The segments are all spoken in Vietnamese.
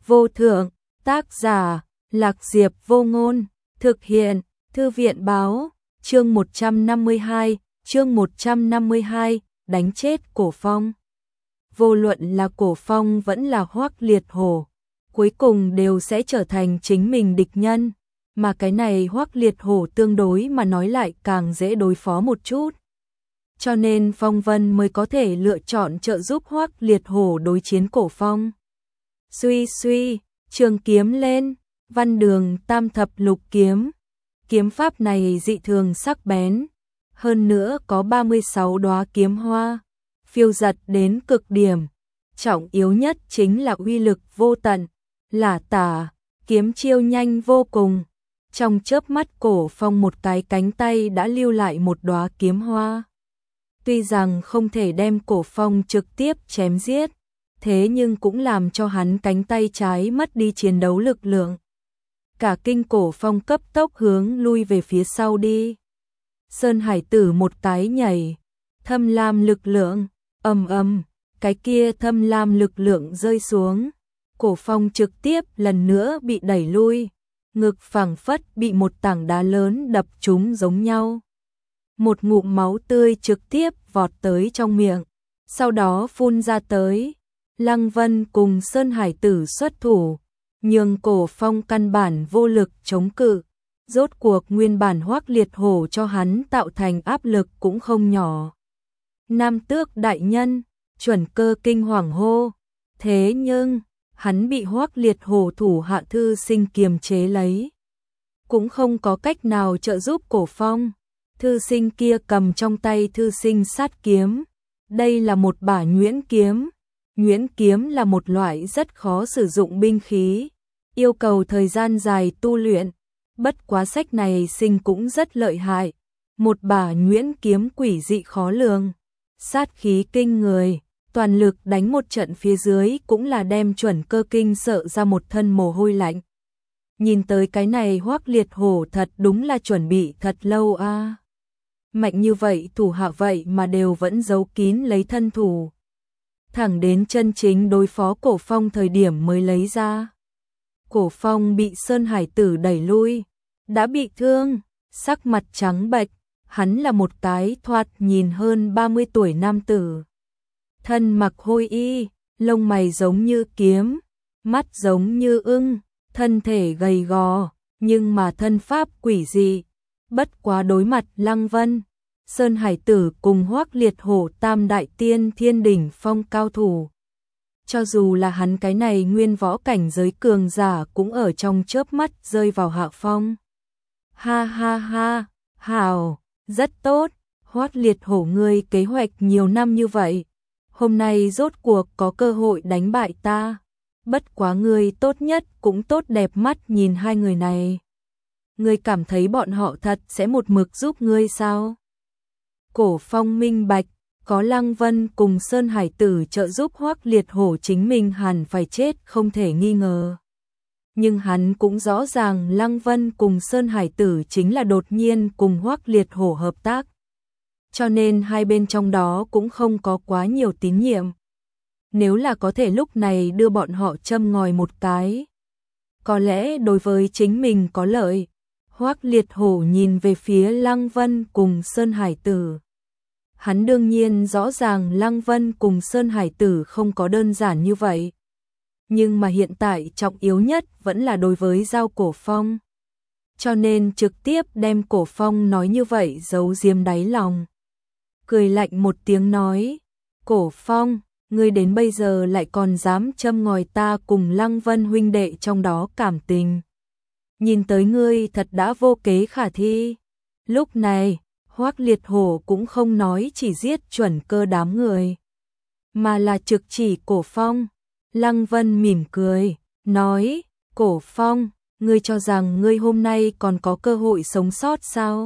vô thượng, tác giả, Lạc Diệp Vô Ngôn, thực hiện, Thư viện báo, chương 152, đánh chết Cổ Phong. Vô luận là Cổ Phong vẫn là Hoắc Liệt Hổ, cuối cùng đều sẽ trở thành chính mình địch nhân, mà cái này Hoắc Liệt Hổ tương đối mà nói lại càng dễ đối phó một chút. Cho nên Phong Vân mới có thể lựa chọn trợ giúp Hoắc Liệt Hổ đối chiến Cổ Phong. Suy suy, trường kiếm lên, Văn Đường Tam Thập Lục kiếm. Kiếm pháp này dị thường sắc bén, hơn nữa có 36 đóa kiếm hoa, phiêu giật đến cực điểm. Trọng yếu nhất chính là uy lực vô tận, lả tả, kiếm chiêu nhanh vô cùng. Trong chớp mắt Cổ Phong một cái cánh tay đã lưu lại một đóa kiếm hoa. Tuy rằng không thể đem Cổ Phong trực tiếp chém giết, thế nhưng cũng làm cho hắn cánh tay trái mất đi chiến đấu lực lượng. Cả kinh Cổ Phong cấp tốc hướng lui về phía sau đi. Sơn Hải Tử một cái nhảy, thâm lam lực lượng, ầm ầm, cái kia thâm lam lực lượng rơi xuống. Cổ Phong trực tiếp lần nữa bị đẩy lui, ngực phảng phất bị một tảng đá lớn đập trúng giống nhau. Một ngụm máu tươi trực tiếp vọt tới trong miệng, sau đó phun ra tới. Lăng Vân cùng Sơn Hải Tử xuất thủ, nhưng Cổ Phong căn bản vô lực chống cự. Rốt cuộc nguyên bản Hoắc Liệt Hổ cho hắn tạo thành áp lực cũng không nhỏ. Nam Tước đại nhân, Chuẩn Cơ kinh hoàng hô. Thế nhưng, hắn bị Hoắc Liệt Hổ thủ hạ Thư Sinh kiềm chế lấy, cũng không có cách nào trợ giúp Cổ Phong. Thư Sinh kia cầm trong tay Thư Sinh sát kiếm. Đây là một bả nhuyễn kiếm. Nhuyễn kiếm là một loại rất khó sử dụng binh khí, yêu cầu thời gian dài tu luyện. Bất quá sách này sinh cũng rất lợi hại. Một bả nhuyễn kiếm quỷ dị khó lường, sát khí kinh người, toàn lực đánh một trận phía dưới cũng là đem Chuẩn Cơ kinh sợ ra một thân mồ hôi lạnh. Nhìn tới cái này Hoắc Liệt Hổ thật đúng là chuẩn bị thật lâu a. Mạnh như vậy thủ hạ vậy mà đều vẫn giấu kín lấy thân thủ. Thẳng đến chân chính đối phó Cổ Phong thời điểm mới lấy ra. Cổ Phong bị Sơn Hải Tử đẩy lui, đã bị thương, sắc mặt trắng bệch, hắn là một cái thoạt nhìn hơn 30 tuổi nam tử. Thân mặc hôi y, lông mày giống như kiếm, mắt giống như ưng, thân thể gầy gò, nhưng mà thân pháp quỷ dị. Bất quá đối mặt Lăng Vân, Sơn Hải Tử cùng Hoắc Liệt Hổ tam đại tiên thiên đỉnh phong cao thủ. Cho dù là hắn cái này nguyên võ cảnh giới cường giả cũng ở trong chớp mắt rơi vào hạ phong. Ha ha ha, hào, rất tốt, Hoắc Liệt Hổ ngươi kế hoạch nhiều năm như vậy, hôm nay rốt cuộc có cơ hội đánh bại ta. Bất quá ngươi tốt nhất cũng tốt đẹp mắt nhìn hai người này. Ngươi cảm thấy bọn họ thật sẽ một mực giúp ngươi sao? Cổ Phong minh bạch, có Lăng Vân cùng Sơn Hải Tử trợ giúp Hoắc Liệt Hổ chính mình hẳn phải chết không thể nghi ngờ. Nhưng hắn cũng rõ ràng Lăng Vân cùng Sơn Hải Tử chính là đột nhiên cùng Hoắc Liệt Hổ hợp tác. Cho nên hai bên trong đó cũng không có quá nhiều tín nhiệm. Nếu là có thể lúc này đưa bọn họ châm ngòi một cái, có lẽ đối với chính mình có lợi. Hoắc Liệt Hổ nhìn về phía Lăng Vân cùng Sơn Hải Tử. Hắn đương nhiên rõ ràng Lăng Vân cùng Sơn Hải Tử không có đơn giản như vậy. Nhưng mà hiện tại trọng yếu nhất vẫn là đối với giao Cổ Phong. Cho nên trực tiếp đem Cổ Phong nói như vậy giấu giếm đáy lòng. Cười lạnh một tiếng nói, Cổ Phong, ngươi đến bây giờ lại còn dám châm ngòi ta cùng Lăng Vân huynh đệ trong đó cảm tình. Nhìn tới ngươi thật đã vô kế khả thi. Lúc này, Hoắc Liệt Hổ cũng không nói chỉ giết Chuẩn Cơ đám người, mà là trực chỉ Cổ Phong. Lăng Vân mỉm cười, nói, Cổ Phong, ngươi cho rằng ngươi hôm nay còn có cơ hội sống sót sao?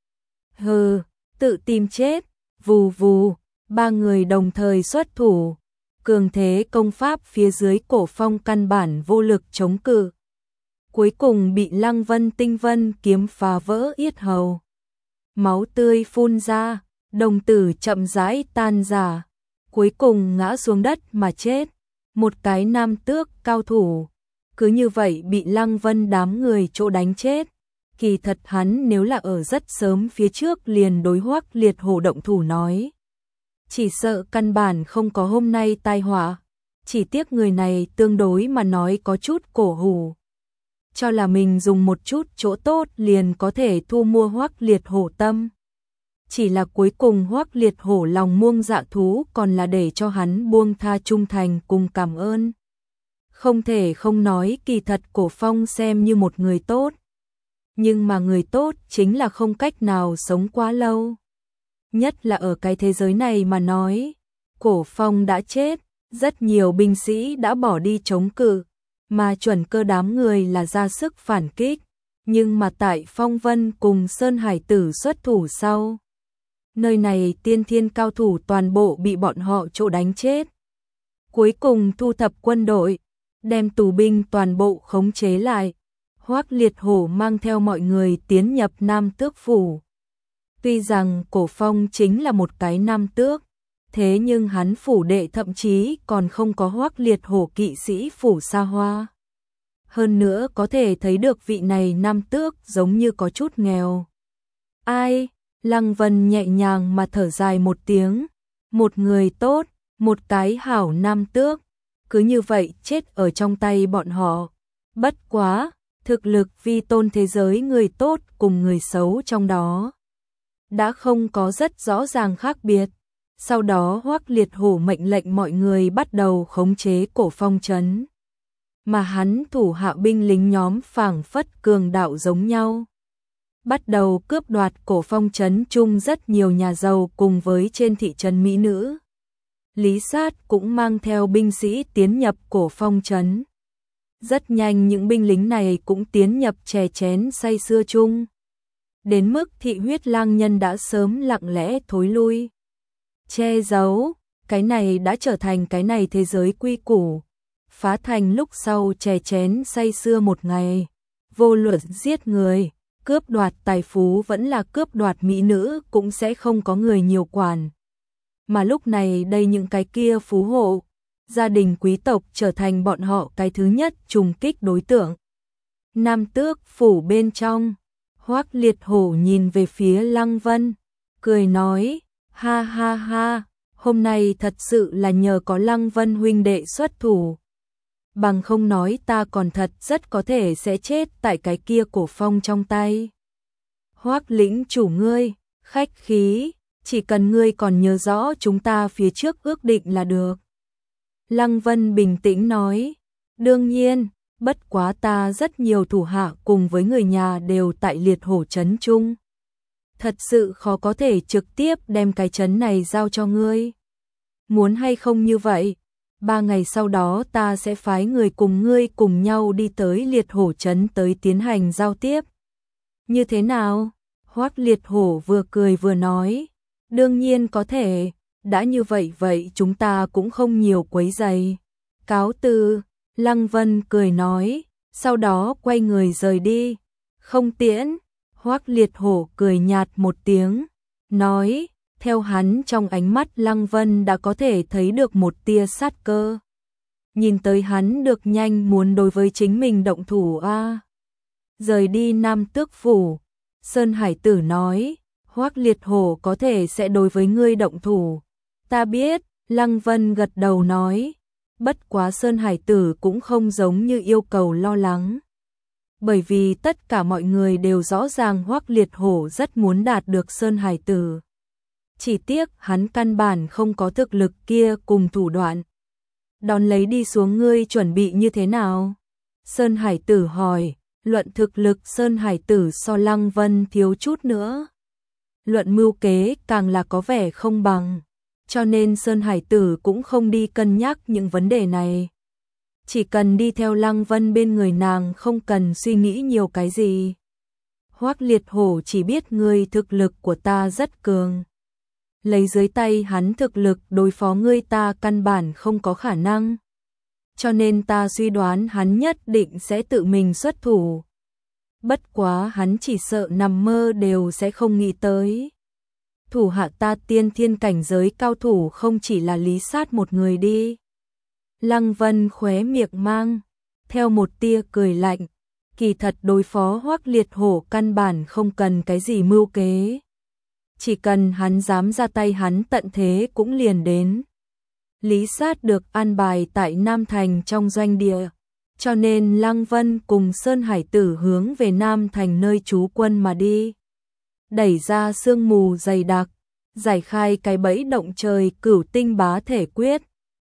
Hừ, tự tìm chết. Vù vù, ba người đồng thời xuất thủ. Cường thế công pháp phía dưới Cổ Phong căn bản vô lực chống cự. Cuối cùng bị Lăng Vân tinh vân kiếm phá vỡ yết hầu. Máu tươi phun ra, đồng tử chậm rãi tan rã, cuối cùng ngã xuống đất mà chết. Một cái nam tước cao thủ, cứ như vậy bị Lăng Vân đám người chỗ đánh chết. Kỳ thật hắn nếu là ở rất sớm phía trước liền đối Hoắc Liệt Hổ động thủ nói, chỉ sợ căn bản không có hôm nay tai họa. Chỉ tiếc người này tương đối mà nói có chút cổ hủ, cho là mình dùng một chút chỗ tốt liền có thể thu mua Hoắc Liệt Hổ tâm. Chỉ là cuối cùng Hoắc Liệt Hổ lòng muông dạ thú còn là để cho hắn buông tha trung thành cùng cảm ơn. Không thể không nói kỳ thật Cổ Phong xem như một người tốt. Nhưng mà người tốt chính là không cách nào sống quá lâu. Nhất là ở cái thế giới này mà nói, Cổ Phong đã chết, rất nhiều binh sĩ đã bỏ đi chống cự, mà Chuẩn Cơ đám người là ra sức phản kích. Nhưng mà tại Phong Vân cùng Sơn Hải Tử xuất thủ sau, nơi này tiên thiên cao thủ toàn bộ bị bọn họ chỗ đánh chết. Cuối cùng thu thập quân đội, đem tù binh toàn bộ khống chế lại. Hoắc Liệt Hổ mang theo mọi người tiến nhập Nam Tước Phủ. Tuy rằng Cổ Phong chính là một cái Nam Tước, thế nhưng hắn phủ đệ thậm chí còn không có Hoắc Liệt Hổ kỵ sĩ phủ xa hoa. Hơn nữa có thể thấy được vị này Nam Tước giống như có chút nghèo. Ai? Lăng Vân nhẹ nhàng mà thở dài một tiếng. Một người tốt, một cái hảo Nam Tước, cứ như vậy chết ở trong tay bọn họ. Bất quá, thực lực vi tôn thế giới người tốt cùng người xấu trong đó đã không có rất rõ ràng khác biệt. Sau đó Hoắc Liệt Hổ mệnh lệnh mọi người bắt đầu khống chế Cổ Phong trấn. Mà hắn thủ hạ binh lính nhóm phảng phất cường đạo giống nhau, bắt đầu cướp đoạt Cổ Phong trấn chung rất nhiều nhà giàu cùng với trên thị trấn mỹ nữ. Lý Sát cũng mang theo binh sĩ tiến nhập Cổ Phong trấn. Rất nhanh những binh lính này cũng tiến nhập chè chén say sưa chung. Đến mức Thị Huyết Lang Nhân đã sớm lặng lẽ thối lui. Che giấu, cái này đã trở thành cái này thế giới quy củ. Phá thành lúc sau chè chén say sưa một ngày. Vô luận giết người, cướp đoạt tài phú vẫn là cướp đoạt mỹ nữ cũng sẽ không có người nhiều quản. Mà lúc này đây những cái kia phú hộ, gia đình quý tộc trở thành bọn họ cái thứ nhất trùng kích đối tượng. Nam Tước Phủ bên trong, Hoắc Liệt Hổ nhìn về phía Lăng Vân, cười nói, ha ha ha, hôm nay thật sự là nhờ có Lăng Vân huynh đệ xuất thủ. Bằng không nói ta còn thật rất có thể sẽ chết tại cái kia Cổ Phong trong tay. Hoắc lĩnh chủ ngươi, khách khí, chỉ cần ngươi còn nhớ rõ chúng ta phía trước ước định là được. Lăng Vân bình tĩnh nói, đương nhiên, bất quá ta rất nhiều thủ hạ cùng với người nhà đều tại Liệt Hổ trấn chung. Thật sự khó có thể trực tiếp đem cái trấn này giao cho ngươi. Muốn hay không như vậy, 3 ngày sau đó ta sẽ phái người cùng ngươi cùng nhau đi tới Liệt Hổ trấn tới tiến hành giao tiếp. Như thế nào? Hoắc Liệt Hổ vừa cười vừa nói, đương nhiên có thể, đã như vậy vậy chúng ta cũng không nhiều quấy rầy. Cáo từ, Lăng Vân cười nói, sau đó quay người rời đi. Không tiễn, Hoắc Liệt Hổ cười nhạt một tiếng, nói, theo hắn trong ánh mắt Lăng Vân đã có thể thấy được một tia sát cơ. Nhìn tới hắn được nhanh muốn đối với chính mình động thủ a. Rời đi Nam Tước Phủ, Sơn Hải Tử nói, Hoắc Liệt Hổ có thể sẽ đối với ngươi động thủ. Ta biết, Lăng Vân gật đầu nói, bất quá Sơn Hải Tử cũng không giống như yêu cầu lo lắng. Bởi vì tất cả mọi người đều rõ ràng Hoắc Liệt Hổ rất muốn đạt được Sơn Hải Tử. Chỉ tiếc hắn căn bản không có thực lực kia cùng thủ đoạn. Đón lấy đi xuống ngươi chuẩn bị như thế nào? Sơn Hải Tử hỏi, luận thực lực Sơn Hải Tử so Lăng Vân thiếu chút nữa. Luận mưu kế càng là có vẻ không bằng. Cho nên Sơn Hải Tử cũng không đi cân nhắc những vấn đề này. Chỉ cần đi theo Lăng Vân bên người nàng không cần suy nghĩ nhiều cái gì. Hoắc Liệt Hổ chỉ biết ngươi thực lực của ta rất cường. Lấy dưới tay hắn thực lực đối phó ngươi ta căn bản không có khả năng. Cho nên ta suy đoán hắn nhất định sẽ tự mình xuất thủ. Bất quá hắn chỉ sợ nằm mơ đều sẽ không nghĩ tới. Thủ hạ ta tiên thiên cảnh giới cao thủ không chỉ là Lý Sát một người đi. Lăng Vân khóe miệng mang theo một tia cười lạnh. Kỳ thật đối phó Hoắc Liệt Hổ căn bản không cần cái gì mưu kế. Chỉ cần hắn dám ra tay hắn tận thế cũng liền đến. Lý Sát được an bài tại Nam Thành trong doanh địa, cho nên Lăng Vân cùng Sơn Hải Tử hướng về Nam Thành nơi trú quân mà đi. Đẩy ra sương mù dày đặc, giải khai cái bẫy động trời Cửu Tinh Bá Thể Quyết,